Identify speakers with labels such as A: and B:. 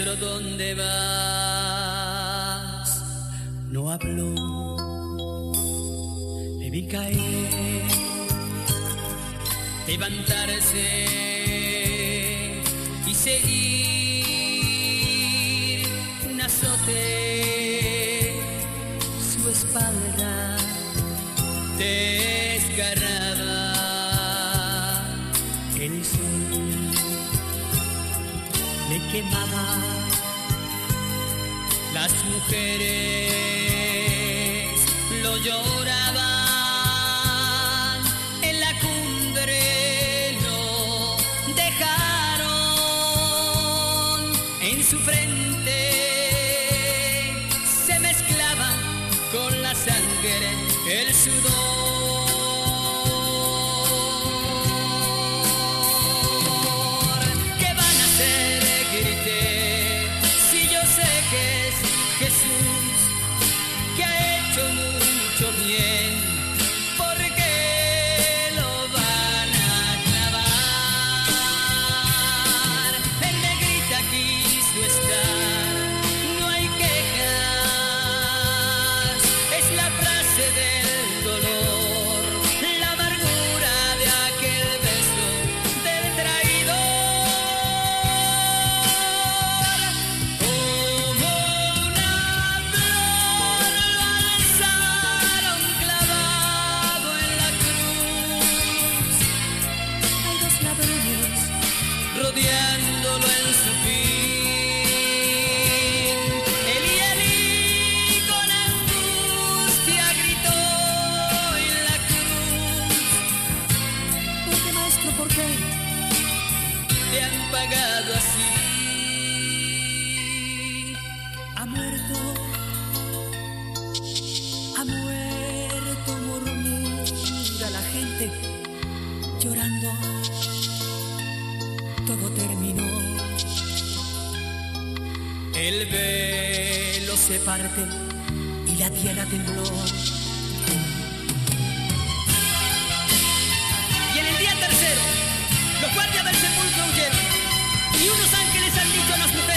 A: maestro, ¿dónde vas? No habló, le vi caer, levantarse y seguir un azote, su espalda desgarrada, el sol le quemaba, las mujeres lo lloraban, en la cumbre lo dejaron, en su frente se mezclaba con la sangre el sudor. Jesús, que ha hecho mucho bien, ¿por qué lo van a clavar? En negrita quiso estar, no hay quejas, es la frase del dolor, la amargura de aquel beso del traidor. Rodeándolo en su fin, Elí, Elí, con angustia gritó en la cruz. ¿Por qué, maestro, por qué te han pagado así? Ha muerto, murmura la gente llorando. Todo terminó, el velo se parte y la tierra tembló. Y en el día tercero, los guardias del sepulcro huyeron, y unos ángeles han dicho a las mujeres: